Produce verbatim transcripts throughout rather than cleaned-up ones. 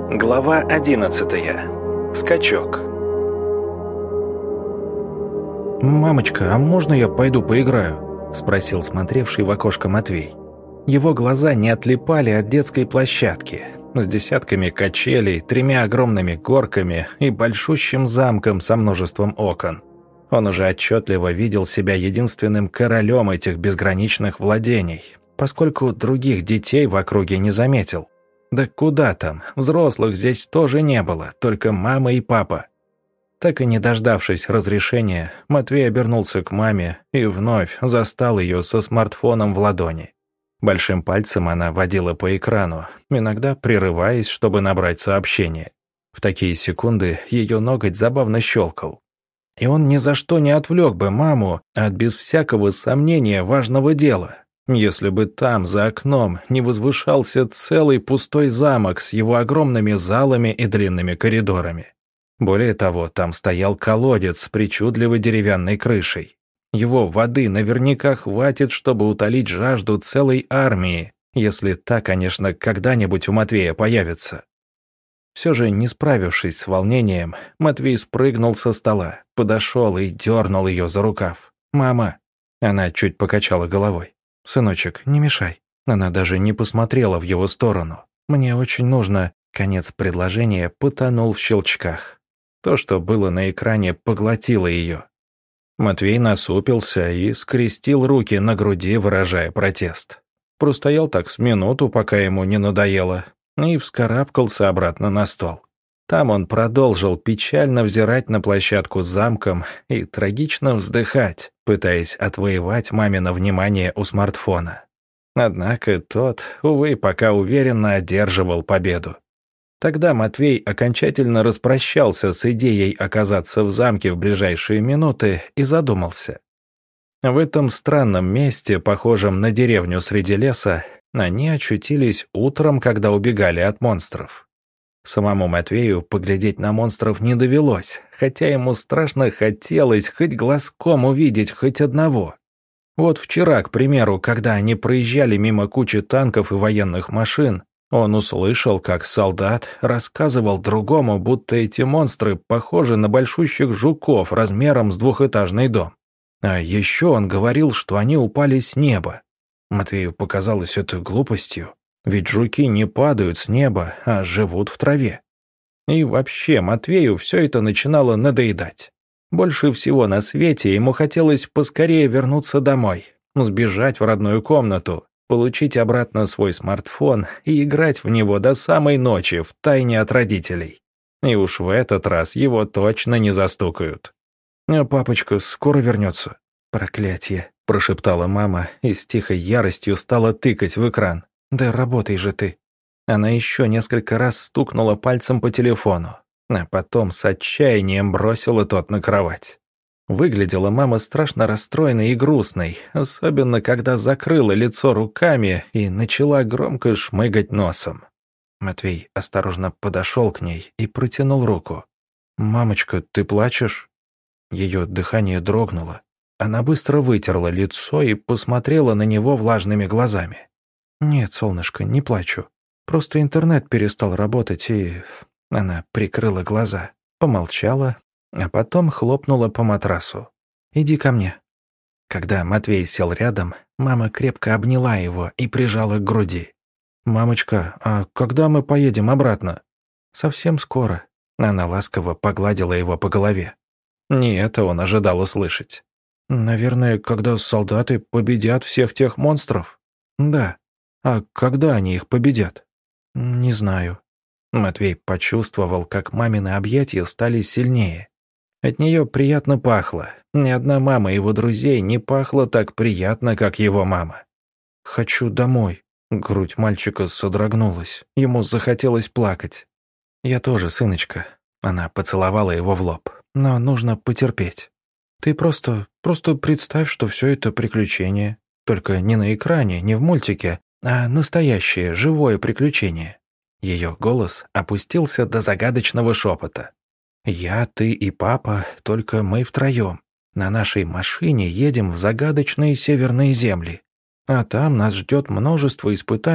Глава одиннадцатая. Скачок. «Мамочка, а можно я пойду поиграю?» — спросил смотревший в окошко Матвей. Его глаза не отлипали от детской площадки с десятками качелей, тремя огромными горками и большущим замком со множеством окон. Он уже отчетливо видел себя единственным королем этих безграничных владений, поскольку других детей в округе не заметил. Да куда там, взрослых здесь тоже не было, только мама и папа. Так и не дождавшись разрешения, Матвей обернулся к маме и вновь застал ее со смартфоном в ладони. Большим пальцем она водила по экрану, иногда прерываясь, чтобы набрать сообщение. В такие секунды ее ноготь забавно щелкал. И он ни за что не отвлек бы маму от без всякого сомнения важного дела, если бы там, за окном, не возвышался целый пустой замок с его огромными залами и длинными коридорами. Более того, там стоял колодец с причудливой деревянной крышей. Его воды наверняка хватит, чтобы утолить жажду целой армии, если та, конечно, когда-нибудь у Матвея появится. Все же, не справившись с волнением, Матвей спрыгнул со стола, подошел и дернул ее за рукав. «Мама!» Она чуть покачала головой. «Сыночек, не мешай». Она даже не посмотрела в его сторону. «Мне очень нужно...» Конец предложения потонул в щелчках. То, что было на экране, поглотило ее. Матвей насупился и скрестил руки на груди, выражая протест. Простоял так с минуту, пока ему не надоело, и вскарабкался обратно на стол. Там он продолжил печально взирать на площадку с замком и трагично вздыхать, пытаясь отвоевать мамино внимание у смартфона. Однако тот, увы, пока уверенно одерживал победу. Тогда Матвей окончательно распрощался с идеей оказаться в замке в ближайшие минуты и задумался. В этом странном месте, похожем на деревню среди леса, они очутились утром, когда убегали от монстров. Самому Матвею поглядеть на монстров не довелось, хотя ему страшно хотелось хоть глазком увидеть хоть одного. Вот вчера, к примеру, когда они проезжали мимо кучи танков и военных машин, он услышал, как солдат рассказывал другому, будто эти монстры похожи на большущих жуков размером с двухэтажный дом. А еще он говорил, что они упали с неба. Матвею показалось это глупостью, ведь жуки не падают с неба, а живут в траве. И вообще Матвею все это начинало надоедать. Больше всего на свете ему хотелось поскорее вернуться домой, сбежать в родную комнату, получить обратно свой смартфон и играть в него до самой ночи, втайне от родителей. И уж в этот раз его точно не застукают. «А папочка скоро вернется?» «Проклятье», — прошептала мама и с тихой яростью стала тыкать в экран. «Да работай же ты». Она еще несколько раз стукнула пальцем по телефону, а потом с отчаянием бросила тот на кровать. Выглядела мама страшно расстроенной и грустной, особенно когда закрыла лицо руками и начала громко шмыгать носом. Матвей осторожно подошел к ней и протянул руку. «Мамочка, ты плачешь?» Ее дыхание дрогнуло. Она быстро вытерла лицо и посмотрела на него влажными глазами. «Нет, солнышко, не плачу. Просто интернет перестал работать, и...» Она прикрыла глаза, помолчала, а потом хлопнула по матрасу. «Иди ко мне». Когда Матвей сел рядом, мама крепко обняла его и прижала к груди. «Мамочка, а когда мы поедем обратно?» «Совсем скоро». Она ласково погладила его по голове. Не это он ожидал услышать. «Наверное, когда солдаты победят всех тех монстров?» «Да. А когда они их победят?» «Не знаю». Матвей почувствовал, как мамины объятия стали сильнее. От нее приятно пахло. Ни одна мама его друзей не пахла так приятно, как его мама. «Хочу домой». Грудь мальчика содрогнулась. Ему захотелось плакать. «Я тоже, сыночка». Она поцеловала его в лоб. «Но нужно потерпеть. Ты просто, просто представь, что все это приключение. Только не на экране, не в мультике, а настоящее, живое приключение». Ее голос опустился до загадочного шепота. «Я, ты и папа, только мы втроем. На нашей машине едем в загадочные северные земли. А там нас ждет множество испытаний,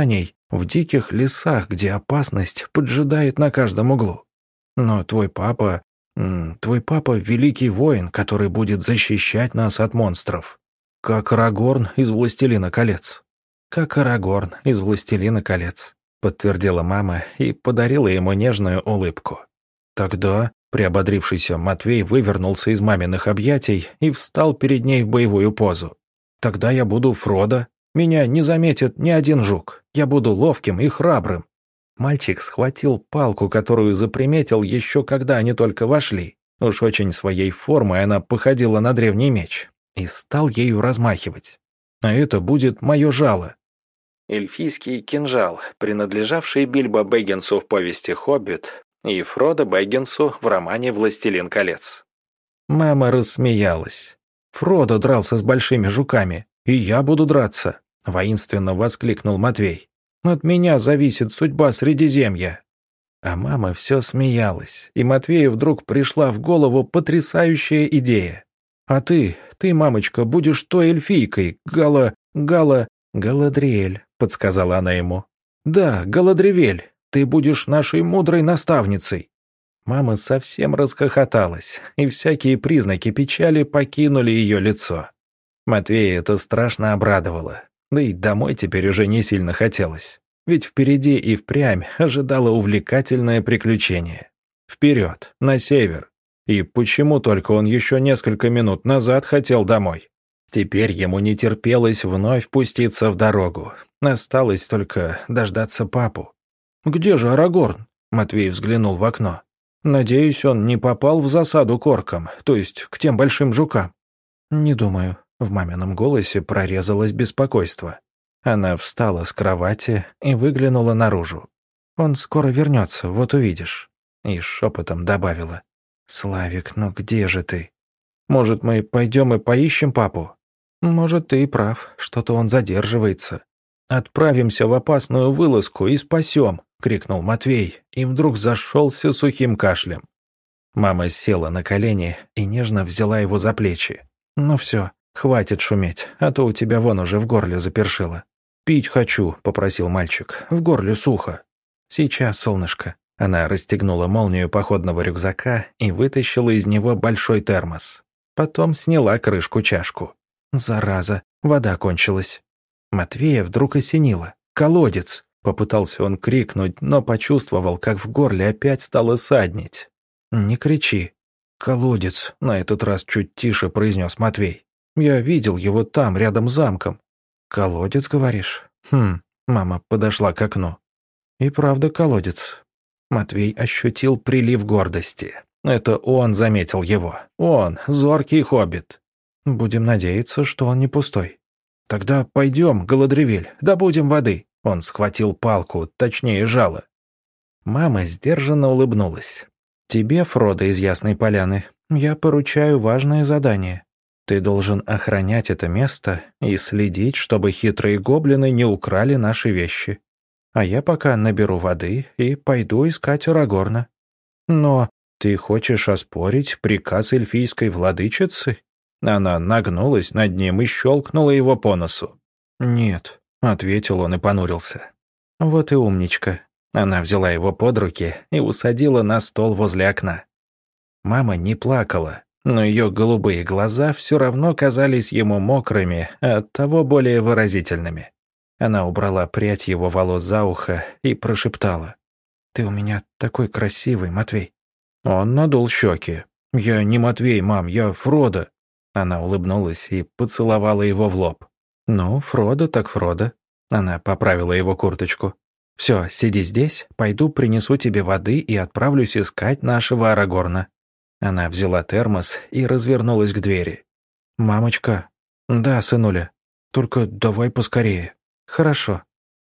В диких лесах, где опасность поджидает на каждом углу. Но твой папа... Твой папа — великий воин, который будет защищать нас от монстров. Как Арагорн из «Властелина колец». «Как Арагорн из «Властелина колец», — подтвердила мама и подарила ему нежную улыбку. Тогда приободрившийся Матвей вывернулся из маминых объятий и встал перед ней в боевую позу. «Тогда я буду Фродо. Меня не заметит ни один жук. Я буду ловким и храбрым». Мальчик схватил палку, которую заприметил еще когда они только вошли. Уж очень своей формой она походила на древний меч. И стал ею размахивать. «А это будет мое жало». Эльфийский кинжал, принадлежавший Бильбо Бэггинсу в повести «Хоббит» и Фродо Бэггинсу в романе «Властелин колец». Мама рассмеялась. «Фродо дрался с большими жуками, и я буду драться», — воинственно воскликнул Матвей. «От меня зависит судьба Средиземья». А мама все смеялась, и Матвею вдруг пришла в голову потрясающая идея. «А ты, ты, мамочка, будешь той эльфийкой, Гала... Гала... Галадриэль», — подсказала она ему. «Да, Галадривель, ты будешь нашей мудрой наставницей». Мама совсем расхохоталась, и всякие признаки печали покинули ее лицо. Матвея это страшно обрадовало. Да и домой теперь уже не сильно хотелось. Ведь впереди и впрямь ожидало увлекательное приключение. Вперед, на север. И почему только он еще несколько минут назад хотел домой? Теперь ему не терпелось вновь пуститься в дорогу. Осталось только дождаться папу. «Где же Арагорн?» — Матвей взглянул в окно. «Надеюсь, он не попал в засаду к оркам, то есть к тем большим жукам». «Не думаю». В мамином голосе прорезалось беспокойство. Она встала с кровати и выглянула наружу. «Он скоро вернется, вот увидишь». И шепотом добавила. «Славик, ну где же ты? Может, мы пойдем и поищем папу? Может, ты и прав, что-то он задерживается. Отправимся в опасную вылазку и спасем», — крикнул Матвей, и вдруг зашелся сухим кашлем. Мама села на колени и нежно взяла его за плечи. «Ну все. Хватит шуметь, а то у тебя вон уже в горле запершило». «Пить хочу», — попросил мальчик, — «в горле сухо». «Сейчас, солнышко». Она расстегнула молнию походного рюкзака и вытащила из него большой термос. Потом сняла крышку-чашку. «Зараза, вода кончилась». Матвея вдруг осенило. «Колодец!» — попытался он крикнуть, но почувствовал, как в горле опять стало саднить. «Не кричи». «Колодец», — на этот раз чуть тише произнес Матвей. «Я видел его там, рядом с замком». «Колодец, говоришь?» «Хм». Мама подошла к окну. «И правда колодец». Матвей ощутил прилив гордости. Это он заметил его. Он, зоркий хоббит. «Будем надеяться, что он не пустой». «Тогда пойдем, Галадривель, добудем воды». Он схватил палку, точнее жало. Мама сдержанно улыбнулась. «Тебе, Фродо из Ясной Поляны, я поручаю важное задание. Ты должен охранять это место и следить, чтобы хитрые гоблины не украли наши вещи. А я пока наберу воды и пойду искать Арагорна». «Но ты хочешь оспорить приказ эльфийской владычицы?» Она нагнулась над ним и щелкнула его по носу. «Нет», — ответил он и понурился. «Вот и умничка». Она взяла его под руки и усадила на стол возле окна. Мама не плакала, но ее голубые глаза все равно казались ему мокрыми, а оттого более выразительными. Она убрала прядь его волос за ухо и прошептала. «Ты у меня такой красивый, Матвей». Он надул щеки. «Я не Матвей, мам, я Фродо». Она улыбнулась и поцеловала его в лоб. «Ну, Фродо так Фродо». Она поправила его курточку. «Все, сиди здесь, пойду принесу тебе воды и отправлюсь искать нашего Арагорна». Она взяла термос и развернулась к двери. «Мамочка». «Да, сынуля. Только давай поскорее». «Хорошо».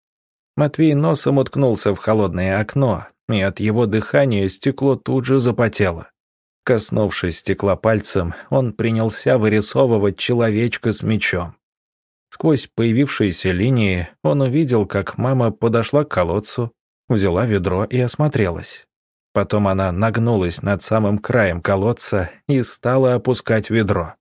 Матвей носом уткнулся в холодное окно, и от его дыхания стекло тут же запотело. Коснувшись стекла пальцем, он принялся вырисовывать человечка с мечом. Сквозь появившиеся линии он увидел, как мама подошла к колодцу, взяла ведро и осмотрелась. Потом она нагнулась над самым краем колодца и стала опускать ведро.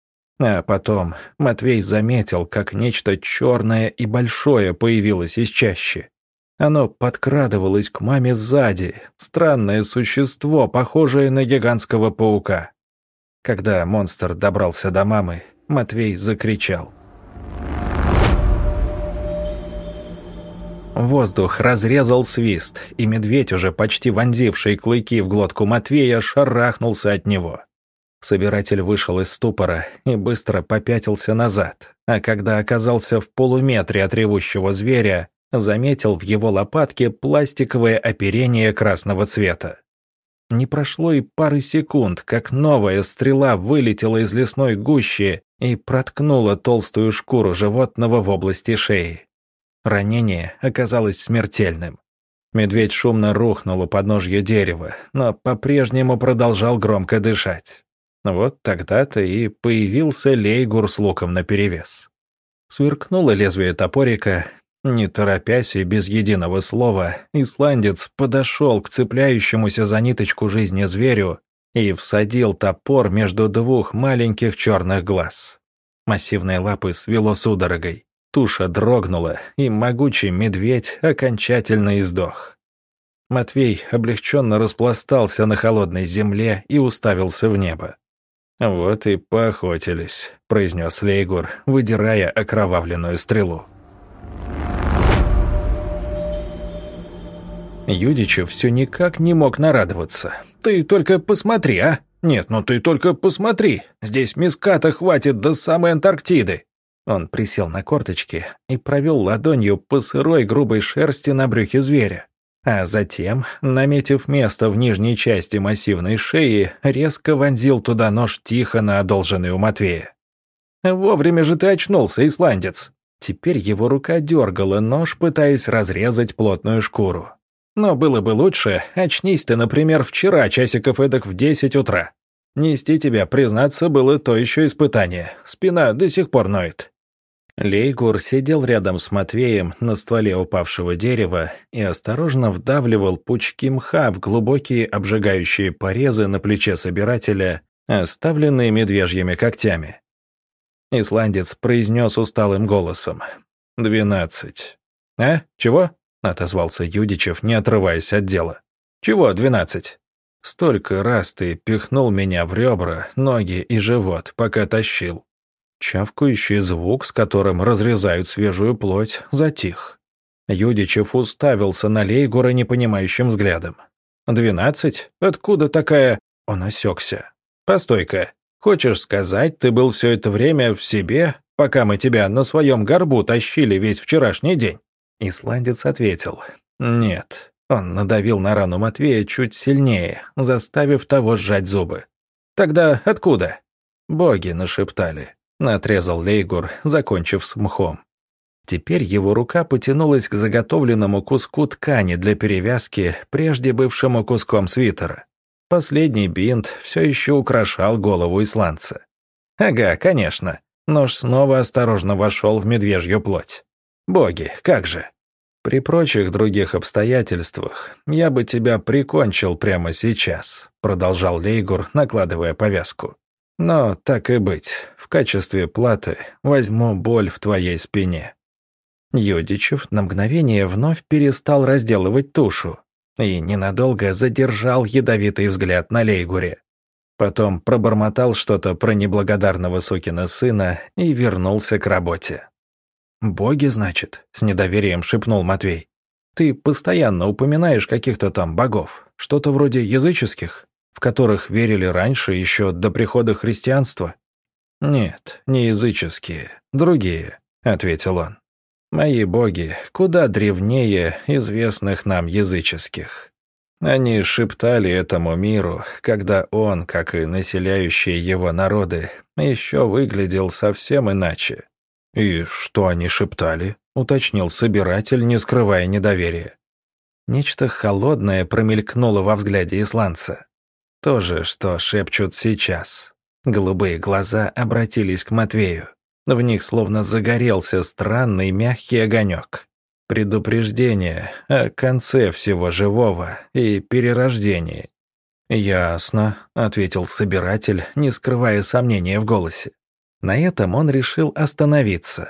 А потом Матвей заметил, как нечто черное и большое появилось из чащи. Оно подкрадывалось к маме сзади, странное существо, похожее на гигантского паука. Когда монстр добрался до мамы, Матвей закричал. Воздух разрезал свист, и медведь, уже почти вонзивший клыки в глотку Матвея, шарахнулся от него. Собиратель вышел из ступора и быстро попятился назад, а когда оказался в полуметре от ревущего зверя, заметил в его лопатке пластиковое оперение красного цвета. Не прошло и пары секунд, как новая стрела вылетела из лесной гущи и проткнула толстую шкуру животного в области шеи. Ранение оказалось смертельным. Медведь шумно рухнул у подножья дерева, но по-прежнему продолжал громко дышать. Вот тогда-то и появился Лейгур с луком наперевес. Сверкнуло лезвие топорика. Не торопясь и без единого слова, исландец подошел к цепляющемуся за ниточку жизни зверю и всадил топор между двух маленьких черных глаз. Массивные лапы свело судорогой. Туша дрогнула, и могучий медведь окончательно издох. Матвей облегченно распластался на холодной земле и уставился в небо. «Вот и поохотились», — произнес Лейгур, выдирая окровавленную стрелу. Юдичев все никак не мог нарадоваться. «Ты только посмотри, а! Нет, ну ты только посмотри! Здесь меската хватит до самой Антарктиды!» Он присел на корточки и провел ладонью по сырой грубой шерсти на брюхе зверя. А затем, наметив место в нижней части массивной шеи, резко вонзил туда нож Тихона, одолженный у Матвея. «Вовремя же ты очнулся, исландец!» Теперь его рука дергала нож, пытаясь разрезать плотную шкуру. «Но было бы лучше, очнись ты, например, вчера, часиков эдак в десять утра. Нести тебя, признаться, было то еще испытание. Спина до сих пор ноет». Лейгур сидел рядом с Матвеем на стволе упавшего дерева и осторожно вдавливал пучки мха в глубокие обжигающие порезы на плече собирателя, оставленные медвежьими когтями. Исландец произнес усталым голосом. «Двенадцать». «А? Чего?» — отозвался Юдичев, не отрываясь от дела. «Чего двенадцать?» «Столько раз ты пихнул меня в ребра, ноги и живот, пока тащил». Чавкающий звук, с которым разрезают свежую плоть, затих. Юдичев уставился на Лейгура непонимающим взглядом. «Двенадцать? Откуда такая...» Он осекся. «Постой-ка. Хочешь сказать, ты был все это время в себе, пока мы тебя на своем горбу тащили весь вчерашний день?» Исландец ответил. «Нет». Он надавил на рану Матвея чуть сильнее, заставив того сжать зубы. «Тогда откуда?» «Боги нашептали», — отрезал Лейгур, закончив с мхом. Теперь его рука потянулась к заготовленному куску ткани для перевязки, прежде бывшему куском свитера. Последний бинт все еще украшал голову исландца. «Ага, конечно». Нож снова осторожно вошел в медвежью плоть. «Боги, как же!» «При прочих других обстоятельствах я бы тебя прикончил прямо сейчас», — продолжал Лейгур, накладывая повязку. «Но так и быть, в качестве платы возьму боль в твоей спине». Юдичев на мгновение вновь перестал разделывать тушу и ненадолго задержал ядовитый взгляд на Лейгуре. Потом пробормотал что-то про неблагодарного сукина сына и вернулся к работе. «Боги, значит?» — с недоверием шепнул Матвей. «Ты постоянно упоминаешь каких-то там богов, что-то вроде языческих, в которых верили раньше, еще до прихода христианства?» «Нет, не языческие, другие», — ответил он. «Мои боги куда древнее известных нам языческих. Они шептали этому миру, когда он, как и населяющие его народы, еще выглядел совсем иначе». «И что они шептали?» — уточнил собиратель, не скрывая недоверия. Нечто холодное промелькнуло во взгляде исландца. То же, что шепчут сейчас. Голубые глаза обратились к Матвею. В них словно загорелся странный мягкий огонек. Предупреждение о конце всего живого и перерождении. «Ясно», — ответил собиратель, не скрывая сомнения в голосе. На этом он решил остановиться.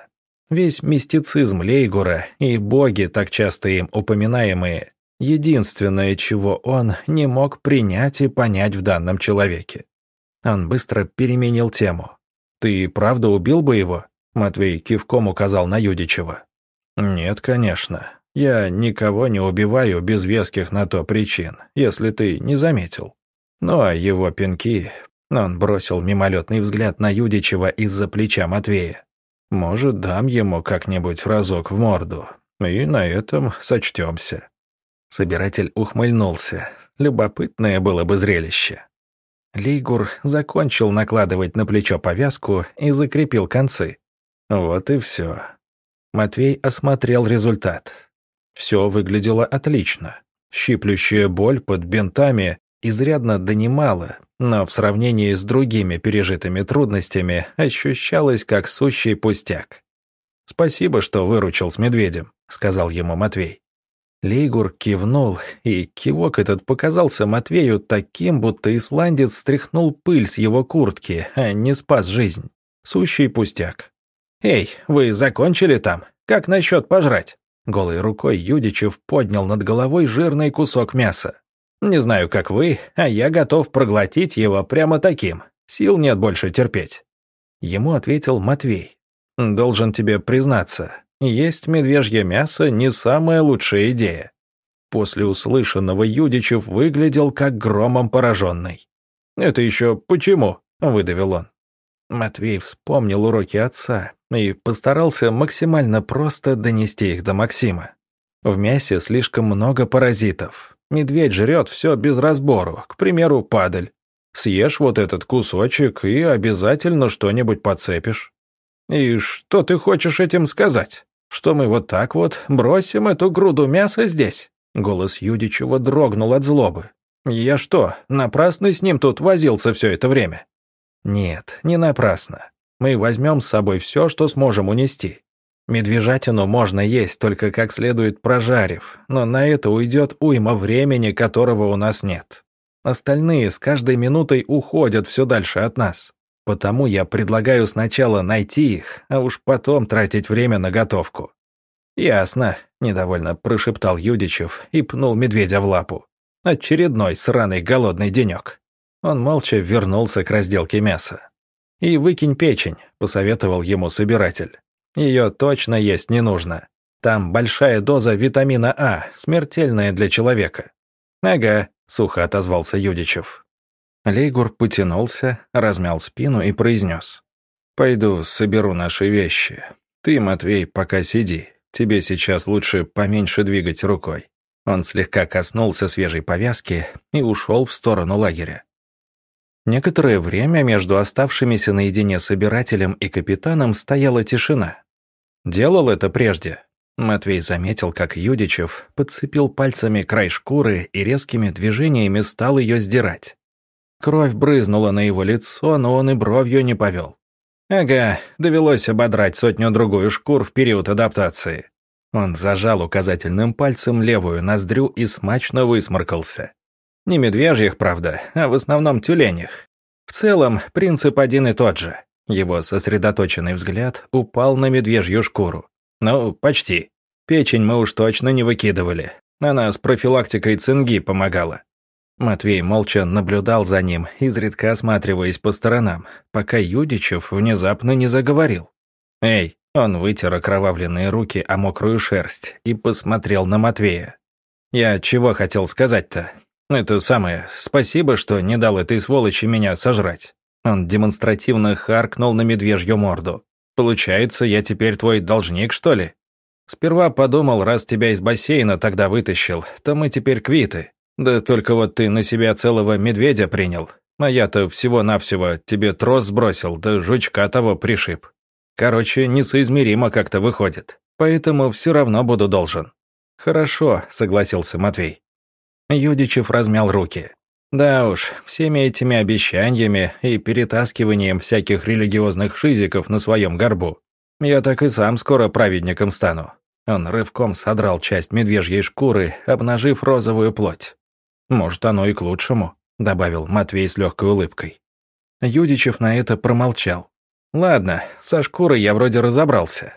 Весь мистицизм Лейгура и боги, так часто им упоминаемые, единственное, чего он не мог принять и понять в данном человеке. Он быстро переменил тему. «Ты правда убил бы его?» Матвей кивком указал на Юдичева. «Нет, конечно. Я никого не убиваю без веских на то причин, если ты не заметил. Ну а его пинки...» Он бросил мимолетный взгляд на Юдичева из-за плеча Матвея. «Может, дам ему как-нибудь разок в морду, и на этом сочтемся». Собиратель ухмыльнулся. Любопытное было бы зрелище. Лейгур закончил накладывать на плечо повязку и закрепил концы. Вот и все. Матвей осмотрел результат. Все выглядело отлично. Щиплющая боль под бинтами изрядно донимала, но в сравнении с другими пережитыми трудностями ощущалась как сущий пустяк. «Спасибо, что выручил с медведем», — сказал ему Матвей. Лейгур кивнул, и кивок этот показался Матвею таким, будто исландец стряхнул пыль с его куртки, а не спас жизнь. Сущий пустяк. «Эй, вы закончили там? Как насчет пожрать?» Голой рукой Юдичев поднял над головой жирный кусок мяса. «Не знаю, как вы, а я готов проглотить его прямо таким. Сил нет больше терпеть». Ему ответил Матвей. «Должен тебе признаться, есть медвежье мясо не самая лучшая идея». После услышанного Юдичев выглядел как громом пораженный. «Это еще почему?» — выдавил он. Матвей вспомнил уроки отца и постарался максимально просто донести их до Максима. В мясе слишком много паразитов. Медведь жрет все без разбору, к примеру, падаль. Съешь вот этот кусочек и обязательно что-нибудь подцепишь. И что ты хочешь этим сказать? Что мы вот так вот бросим эту груду мяса здесь?» Голос Юдичева дрогнул от злобы. «Я что, напрасно с ним тут возился все это время?» «Нет, не напрасно. Мы возьмем с собой все, что сможем унести. Медвежатину можно есть, только как следует прожарив, но на это уйдет уйма времени, которого у нас нет. Остальные с каждой минутой уходят все дальше от нас. Потому я предлагаю сначала найти их, а уж потом тратить время на готовку». «Ясно», — недовольно прошептал Юдичев и пнул медведя в лапу. «Очередной сраный голодный денек». Он молча вернулся к разделке мяса. «И выкинь печень», — посоветовал ему собиратель. «Ее точно есть не нужно. Там большая доза витамина А, смертельная для человека». «Ага», — сухо отозвался Юдичев. Лейгур потянулся, размял спину и произнес. «Пойду соберу наши вещи. Ты, Матвей, пока сиди. Тебе сейчас лучше поменьше двигать рукой». Он слегка коснулся свежей повязки и ушел в сторону лагеря. Некоторое время между оставшимися наедине собирателем и капитаном стояла тишина. «Делал это прежде?» Матвей заметил, как Юдичев подцепил пальцами край шкуры и резкими движениями стал ее сдирать. Кровь брызнула на его лицо, но он и бровью не повел. «Ага, довелось ободрать сотню-другую шкур в период адаптации». Он зажал указательным пальцем левую ноздрю и смачно высморкался. Не медвежьих, правда, а в основном тюленях. В целом, принцип один и тот же. Его сосредоточенный взгляд упал на медвежью шкуру. Ну, почти. Печень мы уж точно не выкидывали. Она с профилактикой цинги помогала. Матвей молча наблюдал за ним, изредка осматриваясь по сторонам, пока Юдичев внезапно не заговорил. «Эй!» — он вытер окровавленные руки о мокрую шерсть и посмотрел на Матвея. «Я чего хотел сказать-то? Это самое, спасибо, что не дал этой сволочи меня сожрать». Он демонстративно харкнул на медвежью морду. «Получается, я теперь твой должник, что ли? Сперва подумал, раз тебя из бассейна тогда вытащил, то мы теперь квиты. Да только вот ты на себя целого медведя принял, а я-то всего-навсего тебе трос сбросил, да жучка того пришиб. Короче, несоизмеримо как-то выходит, поэтому все равно буду должен». «Хорошо», — согласился Матвей. Юдичев размял руки. «Да уж, всеми этими обещаниями и перетаскиванием всяких религиозных шизиков на своем горбу. Я так и сам скоро праведником стану». Он рывком содрал часть медвежьей шкуры, обнажив розовую плоть. «Может, оно и к лучшему», — добавил Матвей с легкой улыбкой. Юдичев на это промолчал. «Ладно, со шкурой я вроде разобрался.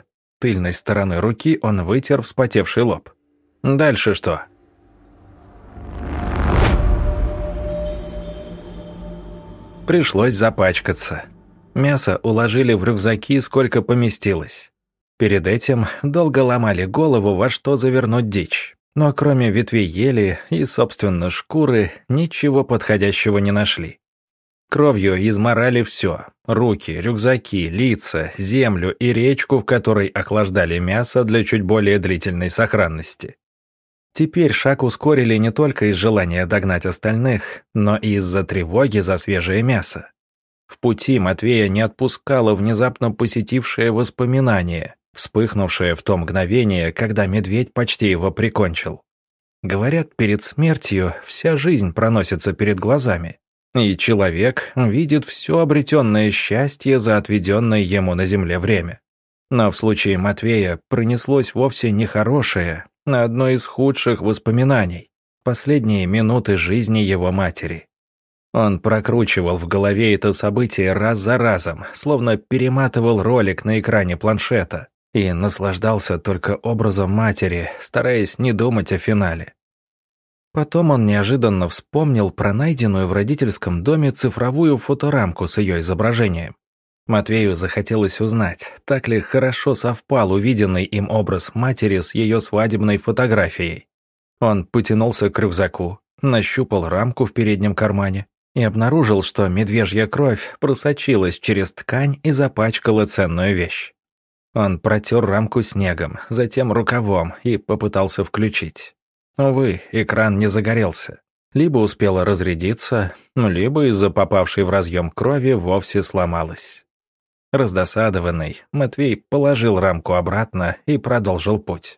тыльной стороной руки он вытер вспотевший лоб. «Дальше что?» Пришлось запачкаться. Мясо уложили в рюкзаки, сколько поместилось. Перед этим долго ломали голову, во что завернуть дичь. Но кроме ветвей ели и, собственно, шкуры, ничего подходящего не нашли. Кровью изморали все – руки, рюкзаки, лица, землю и речку, в которой охлаждали мясо для чуть более длительной сохранности. Теперь шаг ускорили не только из желания догнать остальных, но и из-за тревоги за свежее мясо. В пути Матвея не отпускало внезапно посетившее воспоминание, вспыхнувшее в то мгновение, когда медведь почти его прикончил. Говорят, перед смертью вся жизнь проносится перед глазами, и человек видит все обретенное счастье за отведенное ему на земле время. Но в случае Матвея пронеслось вовсе нехорошее, а одно из худших воспоминаний – последние минуты жизни его матери. Он прокручивал в голове это событие раз за разом, словно перематывал ролик на экране планшета, и наслаждался только образом матери, стараясь не думать о финале. Потом он неожиданно вспомнил про найденную в родительском доме цифровую фоторамку с ее изображением. Матвею захотелось узнать, так ли хорошо совпал увиденный им образ матери с ее свадебной фотографией. Он потянулся к рюкзаку, нащупал рамку в переднем кармане и обнаружил, что медвежья кровь просочилась через ткань и запачкала ценную вещь. Он протер рамку снегом, затем рукавом и попытался включить. Увы, экран не загорелся. Либо успела разрядиться, либо из-за попавшей в разъем крови вовсе сломалась. Раздосадованный, Матвей положил рамку обратно и продолжил путь.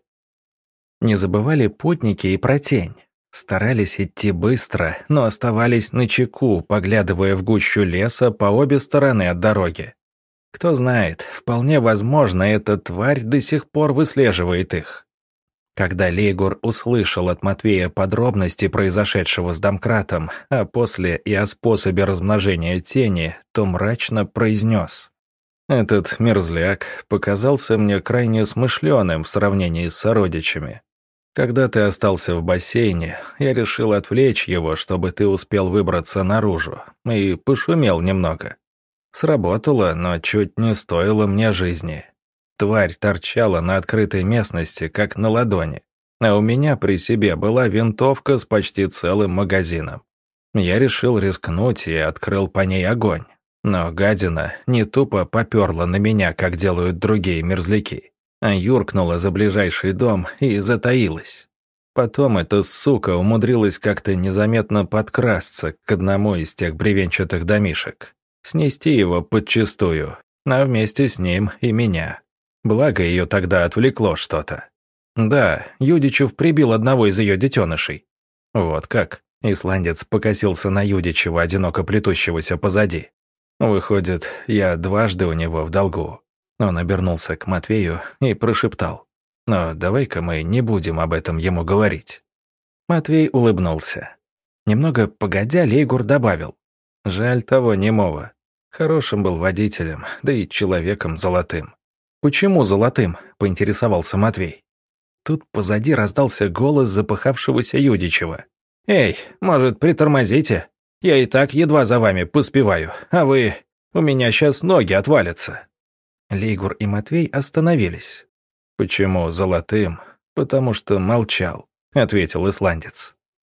Не забывали путники и про тень. Старались идти быстро, но оставались начеку, поглядывая в гущу леса по обе стороны от дороги. Кто знает, вполне возможно, эта тварь до сих пор выслеживает их. Когда Лейгур услышал от Матвея подробности произошедшего с домкратом, а после и о способе размножения тени, то мрачно произнес: «Этот мерзляк показался мне крайне смышленым в сравнении с сородичами. Когда ты остался в бассейне, я решил отвлечь его, чтобы ты успел выбраться наружу, и пошумел немного. Сработало, но чуть не стоило мне жизни. Тварь торчала на открытой местности, как на ладони, а у меня при себе была винтовка с почти целым магазином. Я решил рискнуть и открыл по ней огонь. Но гадина не тупо поперла на меня, как делают другие мерзляки, а юркнула за ближайший дом и затаилась. Потом эта сука умудрилась как-то незаметно подкрасться к одному из тех бревенчатых домишек, снести его подчистую, а вместе с ним и меня. Благо ее тогда отвлекло что-то. Да, Юдичев прибил одного из ее детенышей. Вот как. Исландец покосился на Юдичева, одиноко плетущегося позади. Выходит, я дважды у него в долгу. Он обернулся к Матвею и прошептал: «Но давай-ка мы не будем об этом ему говорить». Матвей улыбнулся. Немного погодя, Лейгур добавил: «Жаль того немого. Хорошим был водителем, да и человеком золотым». «Почему золотым?» — поинтересовался Матвей. Тут позади раздался голос запыхавшегося Юдичева. «Эй, может, притормозите? Я и так едва за вами поспеваю, а вы... У меня сейчас ноги отвалятся». Лейгур и Матвей остановились. «Почему золотым? Потому что молчал», — ответил исландец.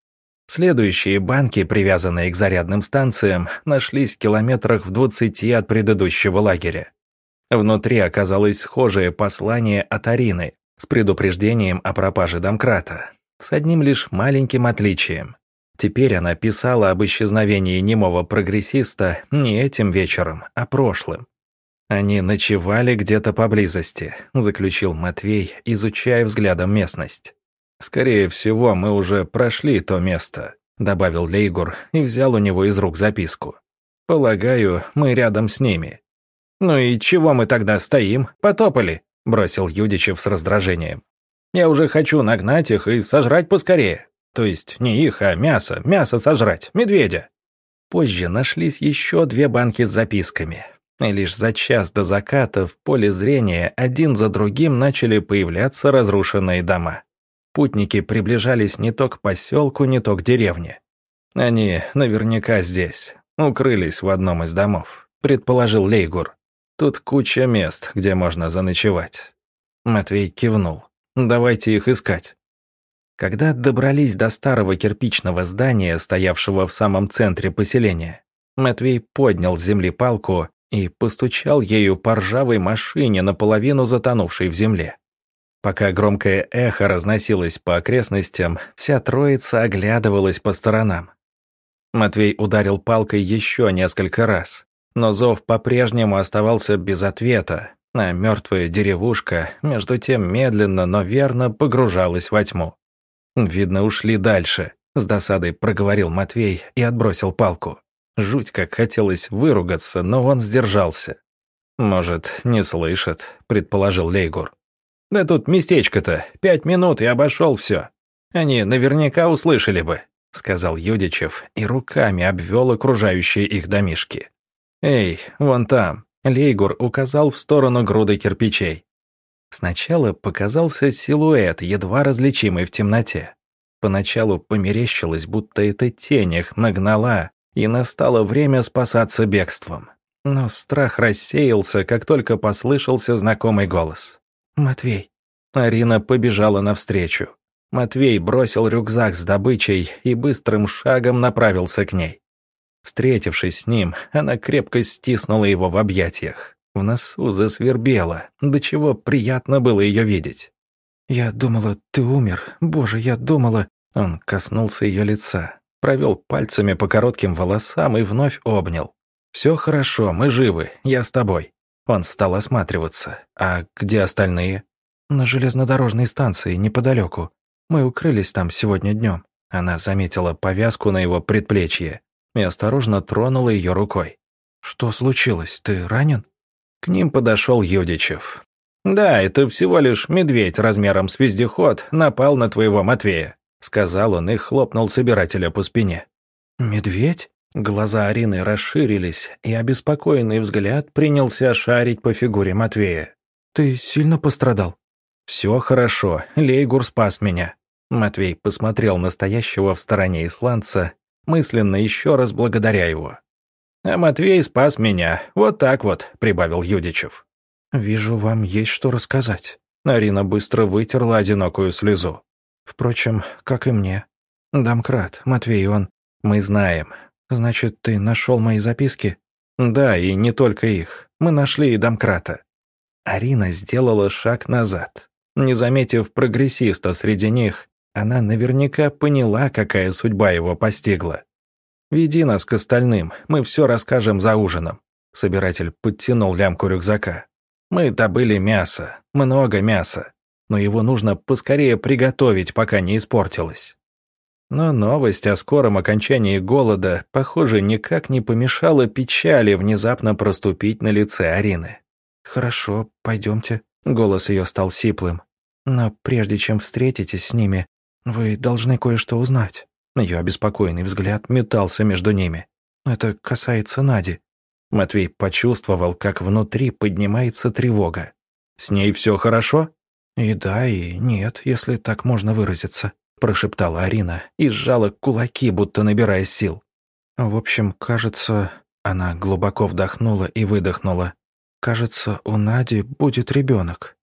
Следующие банки, привязанные к зарядным станциям, нашлись в километрах в двадцати от предыдущего лагеря. Внутри оказалось схожее послание от Арины с предупреждением о пропаже домкрата, с одним лишь маленьким отличием. Теперь она писала об исчезновении немого прогрессиста не этим вечером, а прошлым. «Они ночевали где-то поблизости», — заключил Матвей, изучая взглядом местность. «Скорее всего, мы уже прошли то место», — добавил Лейгур и взял у него из рук записку. «Полагаю, мы рядом с ними». «Ну и чего мы тогда стоим? Потопали», — бросил Юдичев с раздражением. «Я уже хочу нагнать их и сожрать поскорее. То есть не их, а мясо, мясо сожрать, медведя». Позже нашлись еще две банки с записками. И лишь за час до заката в поле зрения один за другим начали появляться разрушенные дома. Путники приближались не то к поселку, не то к деревне. «Они наверняка здесь, укрылись в одном из домов», — предположил Лейгур. «Тут куча мест, где можно заночевать». Матвей кивнул. «Давайте их искать». Когда добрались до старого кирпичного здания, стоявшего в самом центре поселения, Матвей поднял с земли палку и постучал ею по ржавой машине, наполовину затонувшей в земле. Пока громкое эхо разносилось по окрестностям, вся троица оглядывалась по сторонам. Матвей ударил палкой еще несколько раз, но зов по-прежнему оставался без ответа, а мертвая деревушка, между тем медленно, но верно погружалась во тьму. «Видно, ушли дальше», — с досадой проговорил Матвей и отбросил палку. Жуть как хотелось выругаться, но он сдержался. «Может, не слышат», — предположил Лейгур. «Да тут местечко-то, пять минут и обошел все. Они наверняка услышали бы», — сказал Юдичев и руками обвел окружающие их домишки. «Эй, вон там», — Лейгур указал в сторону груды кирпичей. Сначала показался силуэт, едва различимый в темноте. Поначалу померещилось, будто эта тень их нагнала, и настало время спасаться бегством. Но страх рассеялся, как только послышался знакомый голос. «Матвей». Арина побежала навстречу. Матвей бросил рюкзак с добычей и быстрым шагом направился к ней. Встретившись с ним, она крепко стиснула его в объятиях. В носу засвербело, до чего приятно было ее видеть. «Я думала, ты умер. Боже, я думала...» Он коснулся ее лица, провел пальцами по коротким волосам и вновь обнял. «Все хорошо, мы живы, я с тобой». Он стал осматриваться. «А где остальные?» «На железнодорожной станции, неподалеку. Мы укрылись там сегодня днем». Она заметила повязку на его предплечье и осторожно тронула ее рукой. «Что случилось? Ты ранен?» К ним подошел Юдичев. «Да, это всего лишь медведь размером с вездеход напал на твоего Матвея», — сказал он и хлопнул собирателя по спине. «Медведь?» Глаза Арины расширились, и обеспокоенный взгляд принялся шарить по фигуре Матвея. «Ты сильно пострадал?» «Все хорошо, Лейгур спас меня». Матвей посмотрел на стоящего в стороне исландца, мысленно еще раз благодаря его. «А Матвей спас меня, вот так вот», — прибавил Юдичев. «Вижу, вам есть что рассказать». Арина быстро вытерла одинокую слезу. «Впрочем, как и мне. Домкрат, Матвей, он...» «Мы знаем. Значит, ты нашел мои записки?» «Да, и не только их. Мы нашли и домкрата». Арина сделала шаг назад. Не заметив прогрессиста среди них, она наверняка поняла, какая судьба его постигла. «Веди нас к остальным, мы все расскажем за ужином». Собиратель подтянул лямку рюкзака. «Мы добыли мясо, много мяса, но его нужно поскорее приготовить, пока не испортилось». Но новость о скором окончании голода, похоже, никак не помешала печали внезапно проступить на лице Арины. «Хорошо, пойдемте». Голос ее стал сиплым. «Но прежде чем встретитесь с ними, вы должны кое-что узнать». Ее обеспокоенный взгляд метался между ними. «Это касается Нади». Матвей почувствовал, как внутри поднимается тревога. «С ней все хорошо?» «И да, и нет, если так можно выразиться», — прошептала Арина и сжала кулаки, будто набирая сил. «В общем, кажется...» Она глубоко вдохнула и выдохнула. «Кажется, у Нади будет ребенок».